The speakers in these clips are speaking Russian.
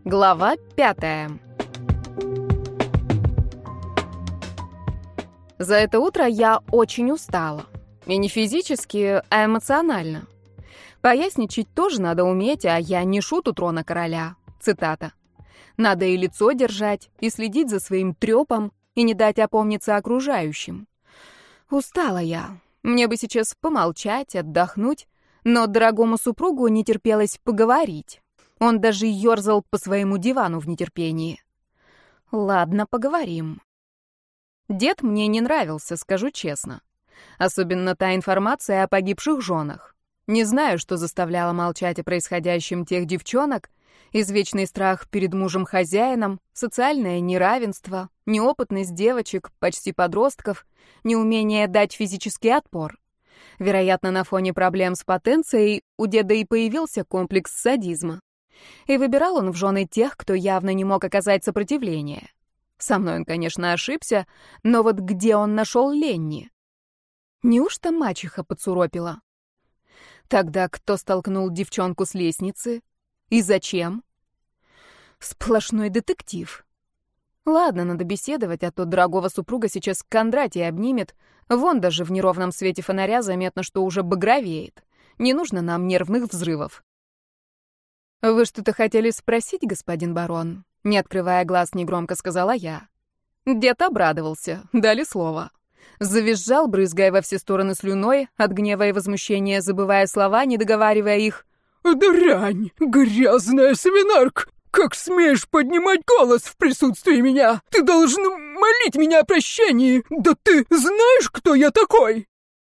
Глава 5. За это утро я очень устала. И не физически, а эмоционально. Поясничать тоже надо уметь, а я не шут у трона короля. Цитата. Надо и лицо держать, и следить за своим трёпом, и не дать опомниться окружающим. Устала я. Мне бы сейчас помолчать, отдохнуть, но дорогому супругу не терпелось поговорить. Он даже ёрзал по своему дивану в нетерпении. Ладно, поговорим. Дед мне не нравился, скажу честно. Особенно та информация о погибших женах. Не знаю, что заставляло молчать о происходящем тех девчонок. Извечный страх перед мужем-хозяином, социальное неравенство, неопытность девочек, почти подростков, неумение дать физический отпор. Вероятно, на фоне проблем с потенцией у деда и появился комплекс садизма. И выбирал он в жены тех, кто явно не мог оказать сопротивление. Со мной он, конечно, ошибся, но вот где он нашел Ленни? Неужто мачеха подсуропила? Тогда кто столкнул девчонку с лестницы? И зачем? Сплошной детектив. Ладно, надо беседовать, а то дорогого супруга сейчас Кондратий обнимет. Вон даже в неровном свете фонаря заметно, что уже багровеет. Не нужно нам нервных взрывов. «Вы что-то хотели спросить, господин барон?» Не открывая глаз, негромко сказала я. Дед обрадовался, дали слово. Завизжал, брызгая во все стороны слюной, от гнева и возмущения забывая слова, не договаривая их. «Дрянь! Грязная свинарка! Как смеешь поднимать голос в присутствии меня? Ты должен молить меня о прощении! Да ты знаешь, кто я такой?»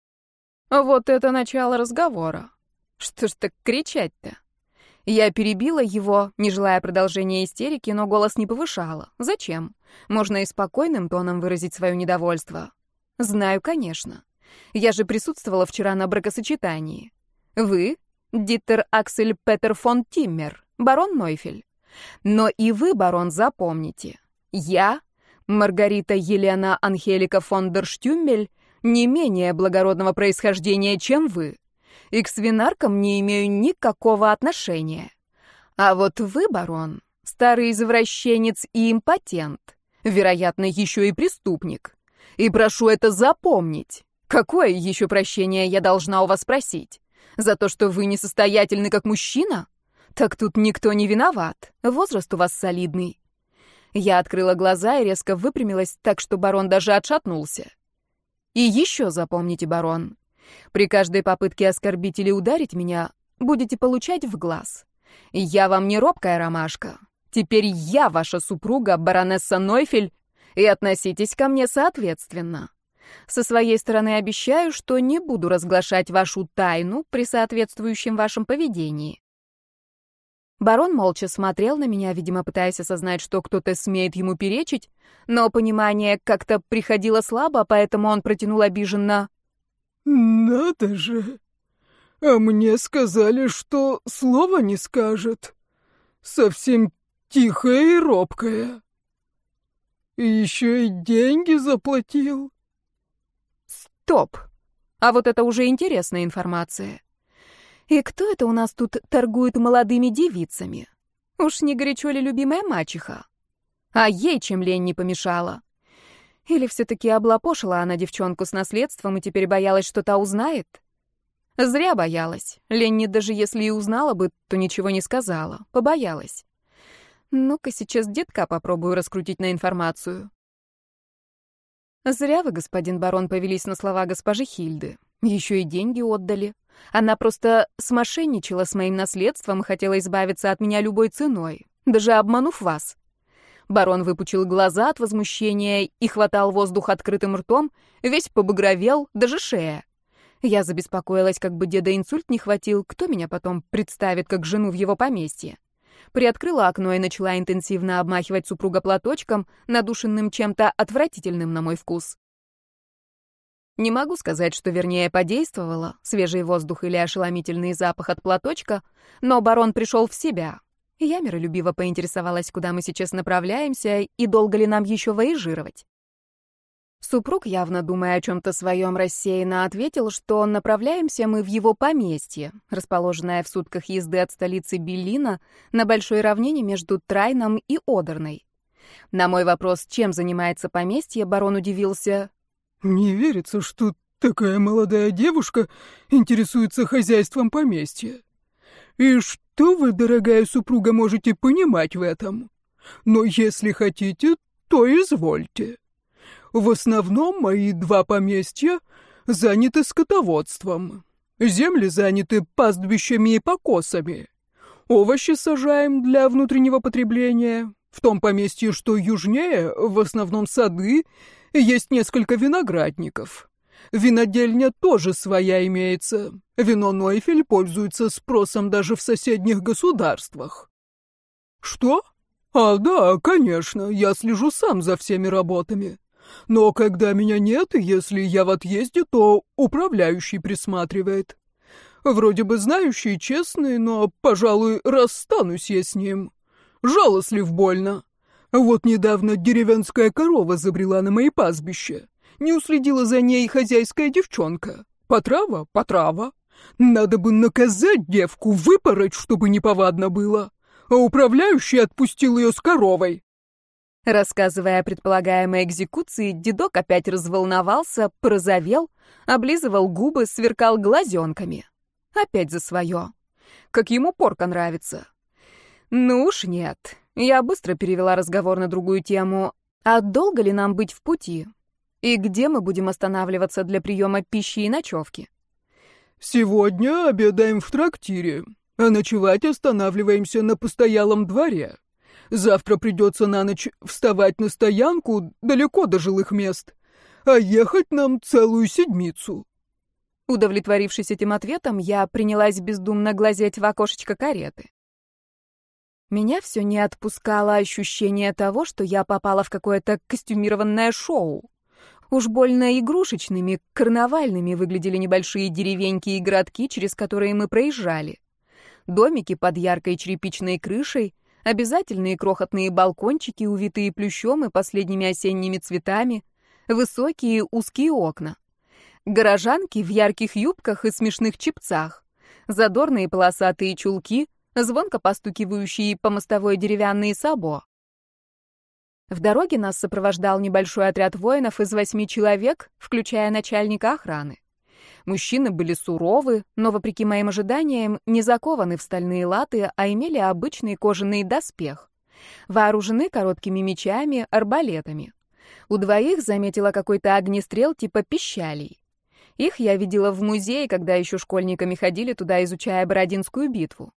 Вот это начало разговора. Что ж так кричать-то? Я перебила его, не желая продолжения истерики, но голос не повышала. Зачем? Можно и спокойным тоном выразить свое недовольство. Знаю, конечно. Я же присутствовала вчера на бракосочетании. Вы — Диттер Аксель Петер фон Тиммер, барон Нойфель. Но и вы, барон, запомните. Я, Маргарита Елена Анхелика фон дер Штюммель, не менее благородного происхождения, чем вы. И к свинаркам не имею никакого отношения. А вот вы, барон, старый извращенец и импотент, вероятно, еще и преступник. И прошу это запомнить. Какое еще прощение я должна у вас просить? За то, что вы несостоятельны как мужчина? Так тут никто не виноват. Возраст у вас солидный. Я открыла глаза и резко выпрямилась, так что барон даже отшатнулся. И еще запомните, барон. При каждой попытке оскорбить или ударить меня будете получать в глаз. Я вам не робкая ромашка. Теперь я ваша супруга, баронесса Нойфель, и относитесь ко мне соответственно. Со своей стороны обещаю, что не буду разглашать вашу тайну при соответствующем вашем поведении. Барон молча смотрел на меня, видимо, пытаясь осознать, что кто-то смеет ему перечить, но понимание как-то приходило слабо, поэтому он протянул обиженно: «Надо же! А мне сказали, что слова не скажет. Совсем тихая и робкая. И еще и деньги заплатил». Стоп! А вот это уже интересная информация. И кто это у нас тут торгует молодыми девицами? Уж не горячо ли любимая мачеха? А ей чем лень не помешала? Или все-таки облапошила она девчонку с наследством и теперь боялась, что та узнает? Зря боялась. Ленни даже если и узнала бы, то ничего не сказала. Побоялась. Ну-ка сейчас детка попробую раскрутить на информацию. Зря вы, господин барон, повелись на слова госпожи Хильды. Еще и деньги отдали. Она просто смошенничала с моим наследством и хотела избавиться от меня любой ценой, даже обманув вас. Барон выпучил глаза от возмущения и хватал воздух открытым ртом, весь побагровел, даже шея. Я забеспокоилась, как бы деда инсульт не хватил, кто меня потом представит как жену в его поместье. Приоткрыла окно и начала интенсивно обмахивать супруга платочком, надушенным чем-то отвратительным на мой вкус. Не могу сказать, что вернее подействовало, свежий воздух или ошеломительный запах от платочка, но барон пришел в себя. Я миролюбиво поинтересовалась, куда мы сейчас направляемся и долго ли нам еще вояжировать. Супруг, явно думая о чем-то своем, рассеянно ответил, что направляемся мы в его поместье, расположенное в сутках езды от столицы Беллина на большой равнине между Трайном и Одерной. На мой вопрос, чем занимается поместье, барон удивился. «Не верится, что такая молодая девушка интересуется хозяйством поместья. И что вы, дорогая супруга, можете понимать в этом? Но если хотите, то извольте. В основном мои 2 поместья заняты скотоводством. Земли заняты пастбищами и покосами. Овощи сажаем для внутреннего потребления. В том поместье, что южнее, в основном сады, есть несколько виноградников. Винодельня тоже своя имеется. Вино Нойфель пользуется спросом даже в соседних государствах». «Что? А, да, конечно, я слежу сам за всеми работами. Но когда меня нет, если я в отъезде, то управляющий присматривает. Вроде бы знающий, честный, но, пожалуй, расстанусь я с ним. Жалостлив больно. Вот недавно деревенская корова забрела на мои пастбища. Не уследила за ней хозяйская девчонка. Потрава? Потрава. Надо бы наказать девку, выпороть, чтобы неповадно было. А управляющий отпустил ее с коровой». Рассказывая о предполагаемой экзекуции, дедок опять разволновался, порозовел, облизывал губы, сверкал глазенками. Опять за свое. Как ему порка нравится. Ну уж нет. Я быстро перевела разговор на другую тему. А долго ли нам быть в пути? И где мы будем останавливаться для приема пищи и ночевки? «Сегодня обедаем в трактире, а ночевать останавливаемся на постоялом дворе. Завтра придется на ночь вставать на стоянку далеко до жилых мест, а ехать нам целую седмицу». Удовлетворившись этим ответом, я принялась бездумно глазеть в окошечко кареты. Меня все не отпускало ощущение того, что я попала в какое-то костюмированное шоу. Уж больно игрушечными, карнавальными выглядели небольшие деревеньки и городки, через которые мы проезжали. Домики под яркой черепичной крышей, обязательные крохотные балкончики, увитые плющом и последними осенними цветами, высокие узкие окна. Горожанки в ярких юбках и смешных чепцах, задорные полосатые чулки, звонко постукивающие по мостовой деревянные сабо. В дороге нас сопровождал небольшой отряд воинов из 8 человек, включая начальника охраны. Мужчины были суровы, но, вопреки моим ожиданиям, не закованы в стальные латы, а имели обычный кожаный доспех. Вооружены короткими мечами, арбалетами. У двоих заметила какой-то огнестрел типа пищалей. Их я видела в музее, когда еще школьниками ходили туда, изучая Бородинскую битву.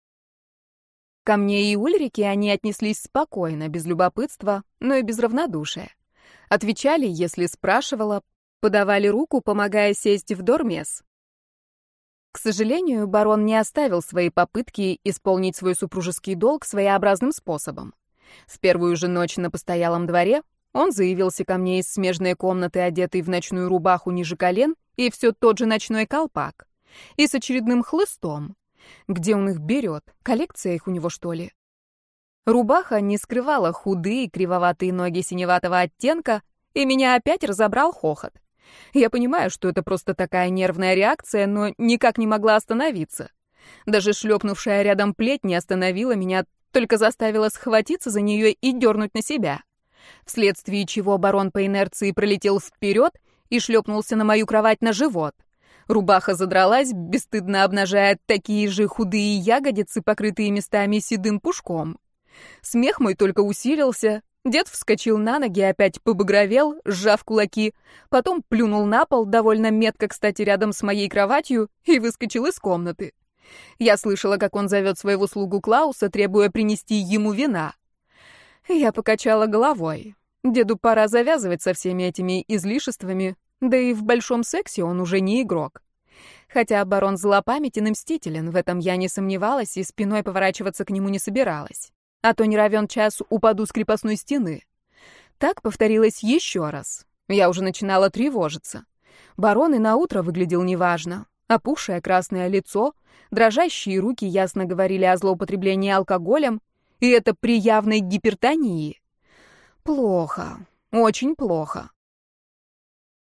Ко мне и Ульрике они отнеслись спокойно, без любопытства, но и без равнодушия. Отвечали, если спрашивала, подавали руку, помогая сесть в дормес. К сожалению, барон не оставил свои попытки исполнить свой супружеский долг своеобразным способом. В первую же ночь на постоялом дворе он заявился ко мне из смежной комнаты, одетый в ночную рубаху ниже колен и все тот же ночной колпак, и с очередным хлыстом. Где он их берет? Коллекция их у него, что ли? Рубаха не скрывала худые, кривоватые ноги синеватого оттенка, и меня опять разобрал хохот. Я понимаю, что это просто такая нервная реакция, но никак не могла остановиться. Даже шлепнувшая рядом плеть не остановила меня, только заставила схватиться за нее и дернуть на себя. Вследствие чего барон по инерции пролетел вперед и шлепнулся на мою кровать на живот. Рубаха задралась, бесстыдно обнажая такие же худые ягодицы, покрытые местами седым пушком. Смех мой только усилился. Дед вскочил на ноги, опять побагровел, сжав кулаки, потом плюнул на пол, довольно метко, кстати, рядом с моей кроватью, и выскочил из комнаты. Я слышала, как он зовет своего слугу Клауса, требуя принести ему вина. Я покачала головой. Деду пора завязывать со всеми этими излишествами, да и в большом сексе он уже не игрок. Хотя барон злопамятен и мстителен, в этом я не сомневалась и спиной поворачиваться к нему не собиралась. А то не равен час упаду с крепостной стены. Так повторилось еще раз. Я уже начинала тревожиться. Барон и наутро выглядел неважно. Опухшее красное лицо, дрожащие руки ясно говорили о злоупотреблении алкоголем, и это при явной гипертонии. Плохо, очень плохо.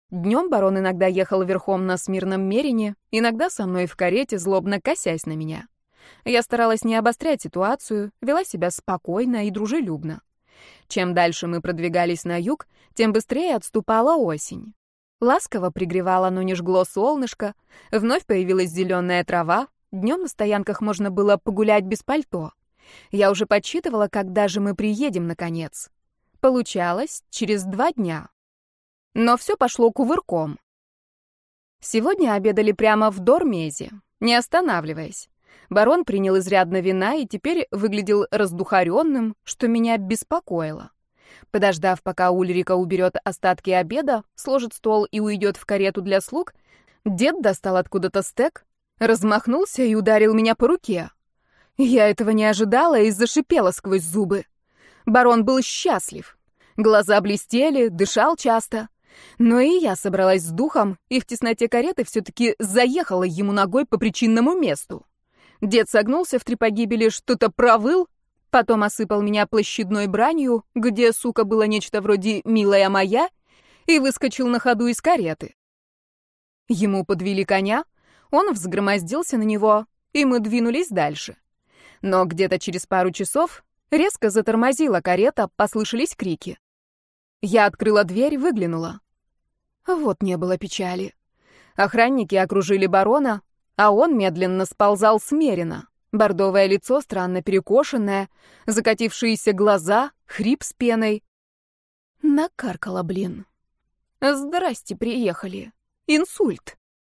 Днем барон иногда ехал верхом на смирном мерине, иногда со мной в карете, злобно косясь на меня. Я старалась не обострять ситуацию, вела себя спокойно и дружелюбно. Чем дальше мы продвигались на юг, тем быстрее отступала осень. Ласково пригревало, но не жгло солнышко, вновь появилась зеленая трава, днем на стоянках можно было погулять без пальто. Я уже подсчитывала, когда же мы приедем, наконец. Получалось через 2 дня. Но все пошло кувырком. Сегодня обедали прямо в Дормезе, не останавливаясь. Барон принял изрядно вина и теперь выглядел раздухаренным, что меня беспокоило. Подождав, пока Ульрика уберет остатки обеда, сложит стол и уйдет в карету для слуг, дед достал откуда-то стек, размахнулся и ударил меня по руке. Я этого не ожидала и зашипела сквозь зубы. Барон был счастлив. Глаза блестели, дышал часто. Но и я собралась с духом и в тесноте кареты все-таки заехала ему ногой по причинному месту. Дед согнулся в 3 погибели, что-то провыл, потом осыпал меня площадной бранью, где, сука, было нечто вроде «милая моя», и выскочил на ходу из кареты. Ему подвели коня, он взгромоздился на него, и мы двинулись дальше. Но где-то через пару часов резко затормозила карета, послышались крики. Я открыла дверь, выглянула. Вот не было печали. Охранники окружили барона, а он медленно сползал с мерина. Бордовое лицо странно перекошенное, закатившиеся глаза, хрип с пеной. Накаркала, блин. Здрасте, приехали. Инсульт.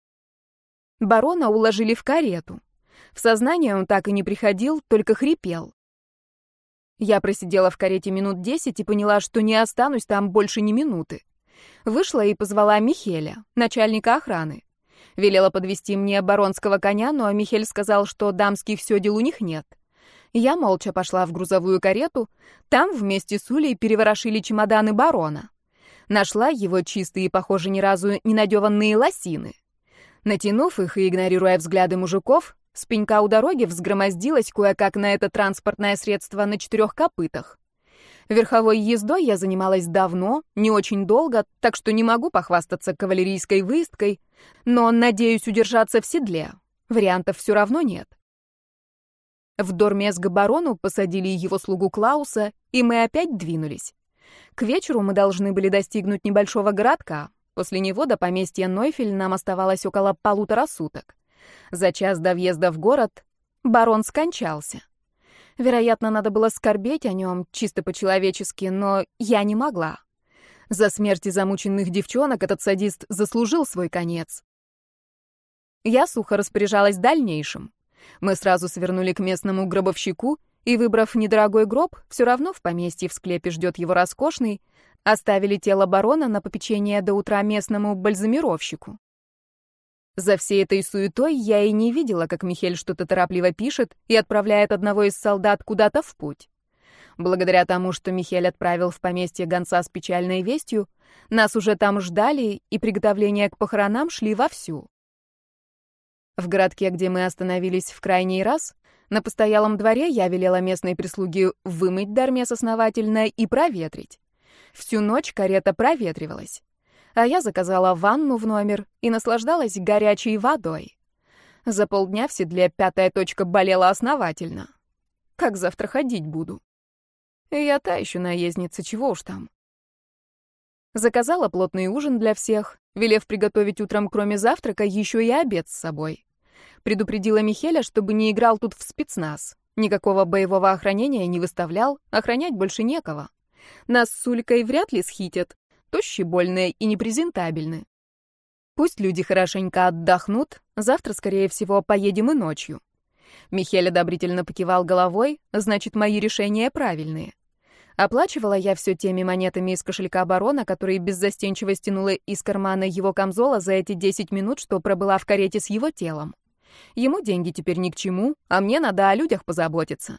Барона уложили в карету. В сознание он так и не приходил, только хрипел. Я просидела в карете минут 10 и поняла, что не останусь там больше ни минуты. Вышла и позвала Михеля, начальника охраны. Велела подвести мне баронского коня, но Михель сказал, что дамских сёдел у них нет. Я молча пошла в грузовую карету. Там вместе с Улей переворошили чемоданы барона. Нашла его чистые, похоже, ни разу не надеванные лосины. Натянув их и игнорируя взгляды мужиков, с пенька у дороги взгромоздилась кое-как на это транспортное средство на 4 копытах. Верховой ездой я занималась давно, не очень долго, так что не могу похвастаться кавалерийской выездкой, но надеюсь удержаться в седле. Вариантов все равно нет. В Дормез к барону посадили его слугу Клауса, и мы опять двинулись. К вечеру мы должны были достигнуть небольшого городка. После него до поместья Нойфель нам оставалось около 1,5 суток. За час до въезда в город барон скончался. Вероятно, надо было скорбеть о нем чисто по-человечески, но я не могла. За смерти замученных девчонок этот садист заслужил свой конец. Я сухо распоряжалась дальнейшим. Мы сразу свернули к местному гробовщику и, выбрав недорогой гроб, все равно в поместье в склепе ждет его роскошный, оставили тело барона на попечение до утра местному бальзамировщику. За всей этой суетой я и не видела, как Михель что-то торопливо пишет и отправляет одного из солдат куда-то в путь. Благодаря тому, что Михель отправил в поместье гонца с печальной вестью, нас уже там ждали, и приготовления к похоронам шли вовсю. В городке, где мы остановились в крайний раз, на постоялом дворе я велела местной прислуге вымыть Дормез основательно и проветрить. Всю ночь карета проветривалась. А я заказала ванну в номер и наслаждалась горячей водой. За полдня в седле 5-я точка болела основательно. Как завтра ходить буду? Я та еще наездница, чего уж там. Заказала плотный ужин для всех, велев приготовить утром, кроме завтрака, еще и обед с собой. Предупредила Михеля, чтобы не играл тут в спецназ. Никакого боевого охранения не выставлял, охранять больше некого. Нас с Улькой вряд ли схитят. Тощебольные и непрезентабельны. Пусть люди хорошенько отдохнут, завтра, скорее всего, поедем и ночью. Михель одобрительно покивал головой, значит, мои решения правильные. Оплачивала я все теми монетами из кошелька барона, которые беззастенчиво стянула из кармана его камзола за эти 10 минут, что пробыла в карете с его телом. Ему деньги теперь ни к чему, а мне надо о людях позаботиться.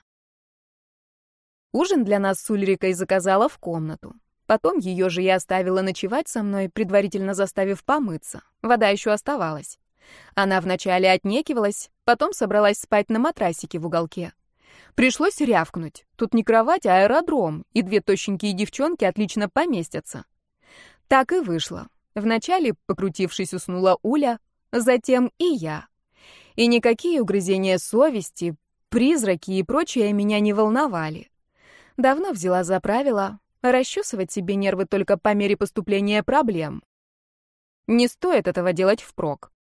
Ужин для нас с Ульрикой заказала в комнату. Потом ее же я оставила ночевать со мной, предварительно заставив помыться. Вода еще оставалась. Она вначале отнекивалась, потом собралась спать на матрасике в уголке. Пришлось рявкнуть. Тут не кровать, а аэродром, и 2 тощенькие девчонки отлично поместятся. Так и вышло. Вначале, покрутившись, уснула Уля, затем и я. И никакие угрызения совести, призраки и прочее меня не волновали. Давно взяла за правило расчесывать себе нервы только по мере поступления проблем. Не стоит этого делать впрок.